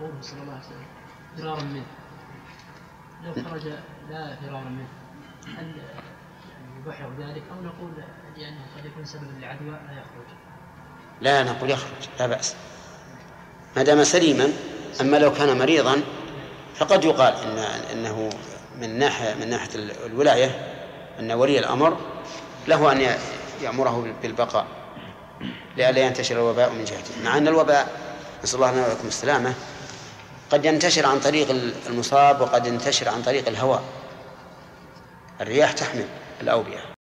قوله صلى الله عليه وسلم فرارا منه، لو خرج لا فرارا منه هل يباح ذلك أو نقول لأنه قد يكون سببا لعدوى لا يخرج؟ لا، نقول يخرج لا بأس ما دام سليما. أما لو كان مريضا فقد يقال إنه من ناحية الولاية أن ولي الأمر له أن يأمره بالبقاء لئلا ينتشر الوباء من جهته، مع أن الوباء نسأل الله لنا ولكم السلامة قد ينتشر عن طريق المصاب وقد ينتشر عن طريق الهواء. الرياح تحمل الأوبئة.